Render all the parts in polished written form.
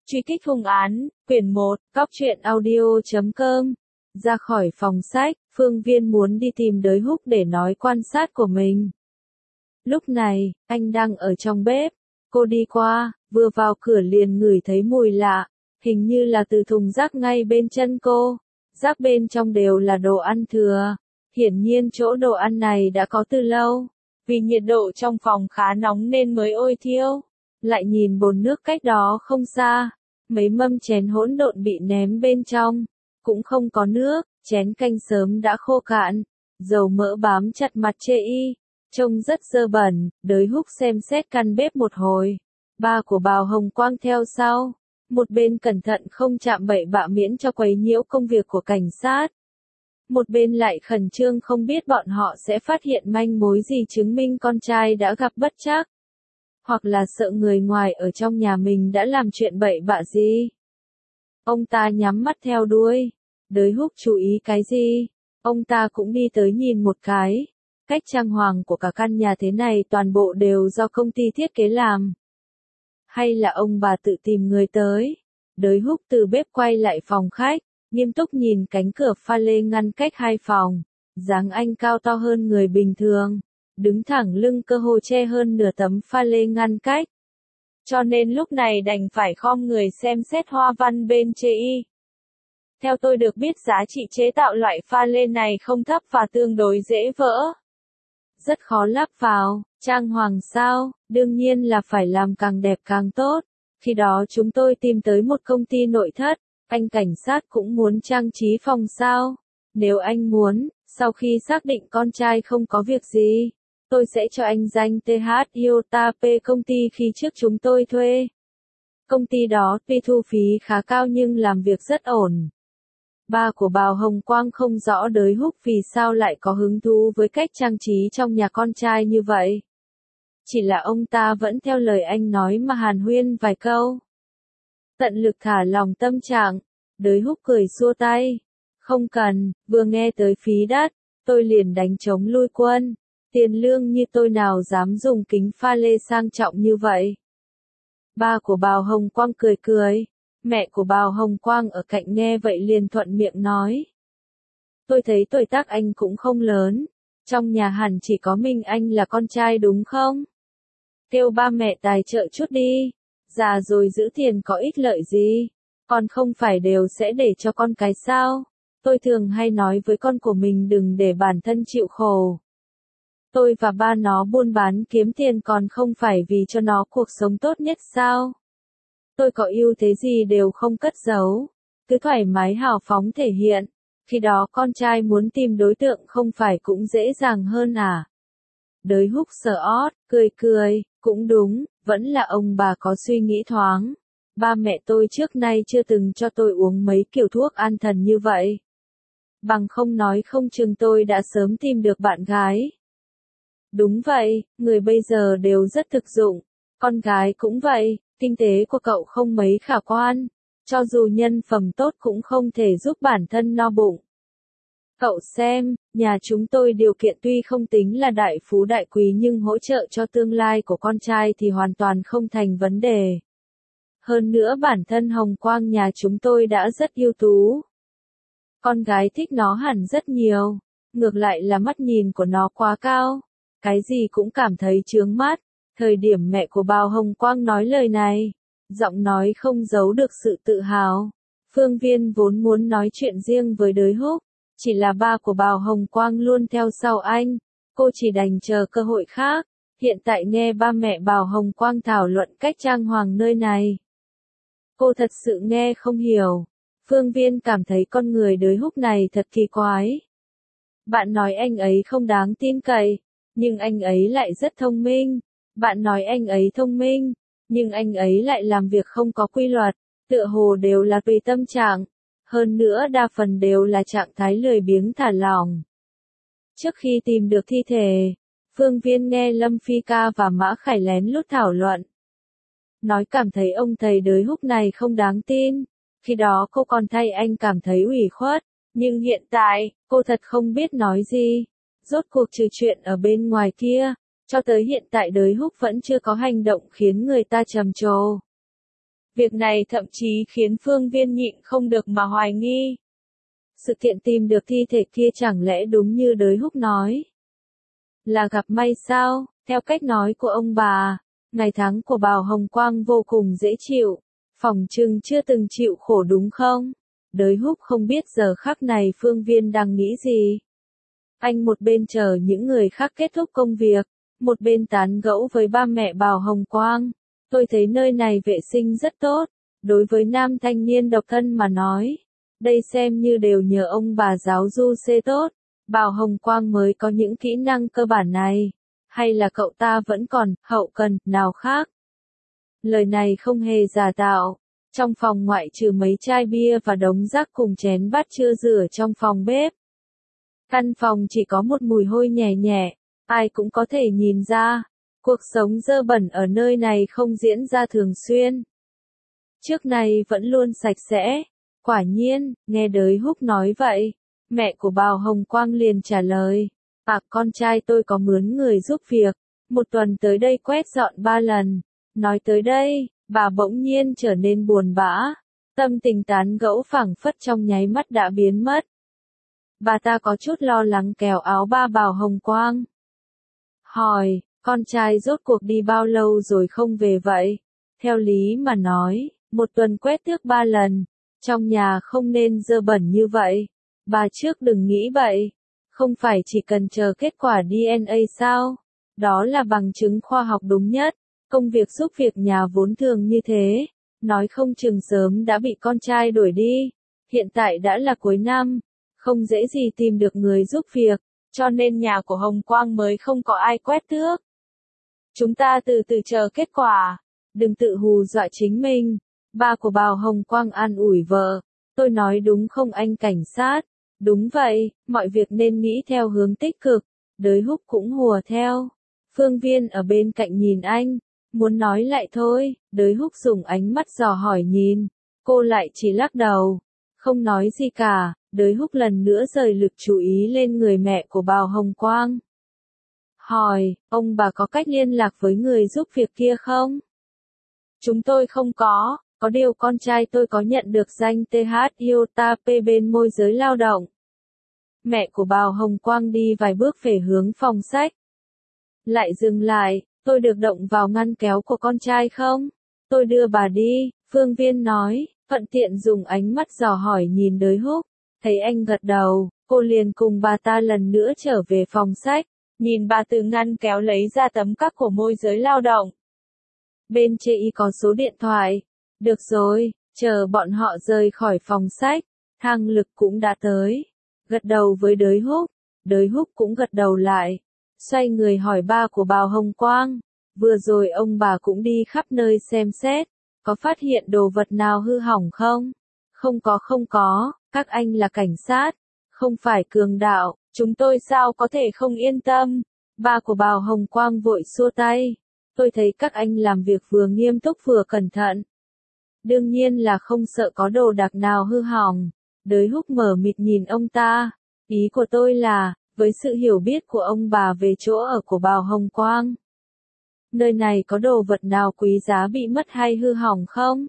Truy kích hung án, quyển 1, Cóc truyện audio.com. Ra khỏi phòng sách, Phương Viên muốn đi tìm Đới Húc để nói quan sát của mình. Lúc này, anh đang ở trong bếp. Cô đi qua, vừa vào cửa liền ngửi thấy mùi lạ, hình như là từ thùng rác ngay bên chân cô. Rác bên trong đều là đồ ăn thừa. Hiển nhiên chỗ đồ ăn này đã có từ lâu. Vì nhiệt độ trong phòng khá nóng nên mới ôi thiêu. Lại nhìn bồn nước cách đó không xa. Mấy mâm chén hỗn độn bị ném bên trong. Cũng không có nước, chén canh sớm đã khô cạn. Dầu mỡ bám chặt mặt chê y. Trông rất dơ bẩn. Đới Húc xem xét căn bếp một hồi. Ba của Bào Hồng Quang theo sau. Một bên cẩn thận không chạm bậy bạ miễn cho quấy nhiễu công việc của cảnh sát. Một bên lại khẩn trương không biết bọn họ sẽ phát hiện manh mối gì chứng minh con trai đã gặp bất trắc. Hoặc là sợ người ngoài ở trong nhà mình đã làm chuyện bậy bạ gì. Ông ta nhắm mắt theo đuôi. Đới Húc chú ý cái gì? Ông ta cũng đi tới nhìn một cái. Cách trang hoàng của cả căn nhà thế này toàn bộ đều do công ty thiết kế làm. Hay là ông bà tự tìm người tới? Đới Húc từ bếp quay lại phòng khách, nghiêm túc nhìn cánh cửa pha lê ngăn cách hai phòng. Dáng anh cao to hơn người bình thường. Đứng thẳng lưng cơ hồ che hơn nửa tấm pha lê ngăn cách. Cho nên lúc này đành phải khom người xem xét hoa văn bên chê y. Theo tôi được biết giá trị chế tạo loại pha lê này không thấp và tương đối dễ vỡ. Rất khó lắp vào, trang hoàng sao, đương nhiên là phải làm càng đẹp càng tốt. Khi đó chúng tôi tìm tới một công ty nội thất, anh cảnh sát cũng muốn trang trí phòng sao. Nếu anh muốn, sau khi xác định con trai không có việc gì, tôi sẽ cho anh danh TH Iota P công ty khi trước chúng tôi thuê. Công ty đó tuy thu phí khá cao nhưng làm việc rất ổn. Ba của Bào Hồng Quang không rõ Đới Húc vì sao lại có hứng thú với cách trang trí trong nhà con trai như vậy. Chỉ là ông ta vẫn theo lời anh nói mà hàn huyên vài câu. Tận lực thả lòng tâm trạng, Đới Húc cười xua tay. Không cần, vừa nghe tới phí đất, tôi liền đánh trống lui quân. Tiền lương như tôi nào dám dùng kính pha lê sang trọng như vậy. Ba của Bào Hồng Quang cười cười. Mẹ của Bào Hồng Quang ở cạnh nghe vậy liền thuận miệng nói. Tôi thấy tuổi tác anh cũng không lớn. Trong nhà hẳn chỉ có mình anh là con trai đúng không? Kêu ba mẹ tài trợ chút đi. Già rồi giữ tiền có ích lợi gì? Còn không phải đều sẽ để cho con cái sao? Tôi thường hay nói với con của mình đừng để bản thân chịu khổ. Tôi và ba nó buôn bán kiếm tiền còn không phải vì cho nó cuộc sống tốt nhất sao? Tôi có ưu thế gì đều không cất giấu. Cứ thoải mái hào phóng thể hiện. Khi đó con trai muốn tìm đối tượng không phải cũng dễ dàng hơn à? Đới Húc sờ ót, cười cười, cũng đúng, vẫn là ông bà có suy nghĩ thoáng. Ba mẹ tôi trước nay chưa từng cho tôi uống mấy kiểu thuốc an thần như vậy. Bằng không nói không chừng tôi đã sớm tìm được bạn gái. Đúng vậy, người bây giờ đều rất thực dụng. Con gái cũng vậy, kinh tế của cậu không mấy khả quan. Cho dù nhân phẩm tốt cũng không thể giúp bản thân no bụng. Cậu xem, nhà chúng tôi điều kiện tuy không tính là đại phú đại quý nhưng hỗ trợ cho tương lai của con trai thì hoàn toàn không thành vấn đề. Hơn nữa bản thân Hồng Quang nhà chúng tôi đã rất ưu tú. Con gái thích nó hẳn rất nhiều. Ngược lại là mắt nhìn của nó quá cao. Cái gì cũng cảm thấy chướng mắt. Thời điểm mẹ của Bào Hồng Quang nói lời này, giọng nói không giấu được sự tự hào. Phương Viên vốn muốn nói chuyện riêng với Đới Húc, chỉ là ba của Bào Hồng Quang luôn theo sau anh, cô chỉ đành chờ cơ hội khác. Hiện tại nghe ba mẹ Bào Hồng Quang thảo luận cách trang hoàng nơi này, cô thật sự nghe không hiểu. Phương Viên cảm thấy con người Đới Húc này thật kỳ quái. Bạn nói anh ấy không đáng tin cậy, nhưng anh ấy lại rất thông minh. Bạn nói anh ấy thông minh, nhưng anh ấy lại làm việc không có quy luật, tựa hồ đều là tùy tâm trạng. Hơn nữa đa phần đều là trạng thái lười biếng thả lỏng. Trước khi tìm được thi thể, Phương Viên nghe Lâm Phi Ca và Mã Khải lén lút thảo luận. Nói cảm thấy ông thầy Đới Húc này không đáng tin. Khi đó cô còn thay anh cảm thấy ủy khuất. Nhưng hiện tại, cô thật không biết nói gì. Rốt cuộc trừ chuyện ở bên ngoài kia, cho tới hiện tại Đới Húc vẫn chưa có hành động khiến người ta trầm trồ. Việc này thậm chí khiến Phương Viên nhịn không được mà hoài nghi. Sự kiện tìm được thi thể kia chẳng lẽ đúng như Đới Húc nói? Là gặp may sao? Theo cách nói của ông bà, ngày tháng của Bào Hồng Quang vô cùng dễ chịu, phỏng chừng chưa từng chịu khổ đúng không? Đới Húc không biết giờ khắc này Phương Viên đang nghĩ gì. Anh một bên chờ những người khác kết thúc công việc, một bên tán gẫu với ba mẹ Bào Hồng Quang. Tôi thấy nơi này vệ sinh rất tốt, đối với nam thanh niên độc thân mà nói. Đây xem như đều nhờ ông bà giáo du xê tốt, Bào Hồng Quang mới có những kỹ năng cơ bản này. Hay là cậu ta vẫn còn hậu cần nào khác? Lời này không hề giả tạo. Trong phòng ngoại trừ mấy chai bia và đống rác cùng chén bát chưa rửa trong phòng bếp. Căn phòng chỉ có một mùi hôi nhẹ nhẹ, ai cũng có thể nhìn ra. Cuộc sống dơ bẩn ở nơi này không diễn ra thường xuyên. Trước này vẫn luôn sạch sẽ. Quả nhiên, nghe Đới Húc nói vậy, mẹ của Bào Hồng Quang liền trả lời. Con trai tôi có mướn người giúp việc, một tuần tới đây quét dọn 3 lần. Nói tới đây, bà bỗng nhiên trở nên buồn bã, tâm tình tán gẫu phảng phất trong nháy mắt đã biến mất. Bà ta có chút lo lắng kéo áo ba Bào Hồng Quang. Hỏi, con trai rốt cuộc đi bao lâu rồi không về vậy? Theo lý mà nói, một tuần quét tước 3 lần, trong nhà không nên dơ bẩn như vậy. Bà trước đừng nghĩ vậy. Không phải chỉ cần chờ kết quả DNA sao? Đó là bằng chứng khoa học đúng nhất. Công việc giúp việc nhà vốn thường như thế. Nói không chừng sớm đã bị con trai đuổi đi. Hiện tại đã là cuối năm. Không dễ gì tìm được người giúp việc. Cho nên nhà của Hồng Quang mới không có ai quét tước. Chúng ta từ từ chờ kết quả. Đừng tự hù dọa chính mình. Ba của Bào Hồng Quang an ủi vợ. Tôi nói đúng không anh cảnh sát? Đúng vậy, mọi việc nên nghĩ theo hướng tích cực. Đới Húc cũng hùa theo. Phương Viên ở bên cạnh nhìn anh, muốn nói lại thôi. Đới Húc dùng ánh mắt dò hỏi nhìn. Cô lại chỉ lắc đầu, không nói gì cả. Đới Húc lần nữa rời lực chú ý lên người mẹ của Bào Hồng Quang. Hỏi, ông bà có cách liên lạc với người giúp việc kia không? Chúng tôi không có. Có điều con trai tôi có nhận được danh TH Iota P bên môi giới lao động. Mẹ của Bào Hồng Quang đi vài bước về hướng phòng sách. Lại dừng lại, tôi được động vào ngăn kéo của con trai không? Tôi đưa bà đi, Phương Viên nói, thuận tiện dùng ánh mắt dò hỏi nhìn Đới Húc. Thấy anh gật đầu, cô liền cùng bà ta lần nữa trở về phòng sách. Nhìn bà từ ngăn kéo lấy ra tấm cắc của môi giới lao động. Bên chê y có số điện thoại. Được rồi, chờ bọn họ rời khỏi phòng sách, Thang Lực cũng đã tới. Gật đầu với Đới Húc cũng gật đầu lại. Xoay người hỏi ba của Bào Hồng Quang. Vừa rồi ông bà cũng đi khắp nơi xem xét, có phát hiện đồ vật nào hư hỏng không? Không có, các anh là cảnh sát, không phải cường đạo, chúng tôi sao có thể không yên tâm? Ba của Bào Hồng Quang vội xua tay. Tôi thấy các anh làm việc vừa nghiêm túc vừa cẩn thận. Đương nhiên là không sợ có đồ đạc nào hư hỏng. Đới Húc mở mịt nhìn ông ta. Ý của tôi là, với sự hiểu biết của ông bà về chỗ ở của Bào Hồng Quang, nơi này có đồ vật nào quý giá bị mất hay hư hỏng không?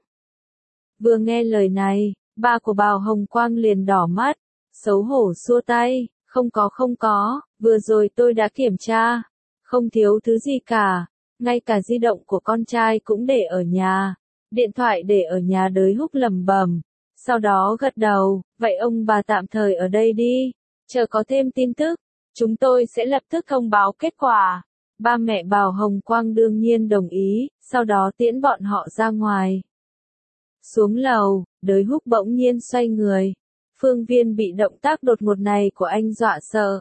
Vừa nghe lời này, ba của Bào Hồng Quang liền đỏ mắt, xấu hổ xua tay, không có, vừa rồi tôi đã kiểm tra, không thiếu thứ gì cả, ngay cả di động của con trai cũng để ở nhà, điện thoại để ở nhà. Đới Húc lẩm bẩm, sau đó gật đầu, vậy ông bà tạm thời ở đây đi, chờ có thêm tin tức, chúng tôi sẽ lập tức thông báo kết quả. Ba mẹ Bào Hồng Quang đương nhiên đồng ý, sau đó tiễn bọn họ ra ngoài. Xuống lầu, Đới Húc bỗng nhiên xoay người. Phương Viên bị động tác đột ngột này của anh dọa sợ.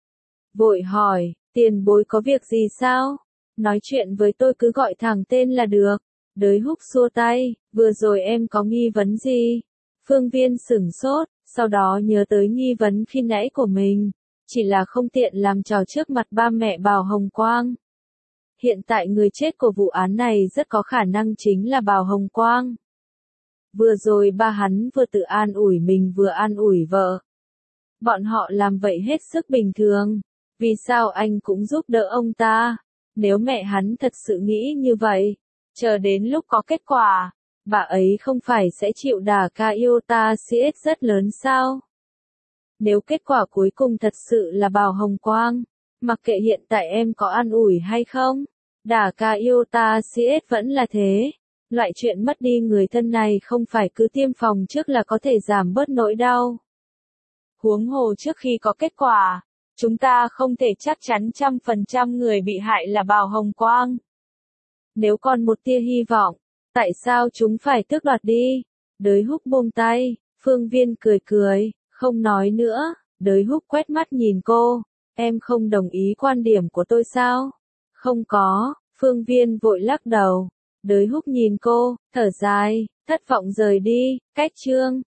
Vội hỏi, tiền bối có việc gì sao? Nói chuyện với tôi cứ gọi thẳng tên là được. Đới Húc xua tay, vừa rồi em có nghi vấn gì? Phương Viên sửng sốt, sau đó nhớ tới nghi vấn khi nãy của mình. Chỉ là không tiện làm trò trước mặt ba mẹ Bào Hồng Quang. Hiện tại người chết của vụ án này rất có khả năng chính là Bào Hồng Quang. Vừa rồi ba hắn vừa tự an ủi mình vừa an ủi vợ. Bọn họ làm vậy hết sức bình thường. Vì sao anh cũng giúp đỡ ông ta? Nếu mẹ hắn thật sự nghĩ như vậy, chờ đến lúc có kết quả, bà ấy không phải sẽ chịu đả Kaiota-CX rất lớn sao? Nếu kết quả cuối cùng thật sự là Bảo Hồng Quang, mặc kệ hiện tại em có an ủi hay không, đả Kaiota-CX vẫn là thế. Loại chuyện mất đi người thân này không phải cứ tiêm phòng trước là có thể giảm bớt nỗi đau. Huống hồ trước khi có kết quả, chúng ta không thể chắc chắn 100% người bị hại là Bảo Hồng Quang. Nếu còn một tia hy vọng, tại sao chúng phải tước đoạt đi? Đới Húc buông tay, Phương Viên cười cười, không nói nữa. Đới Húc quét mắt nhìn cô, em không đồng ý quan điểm của tôi sao? Không có, Phương Viên vội lắc đầu. Đới Húc nhìn cô, thở dài, thất vọng rời đi, cách chương.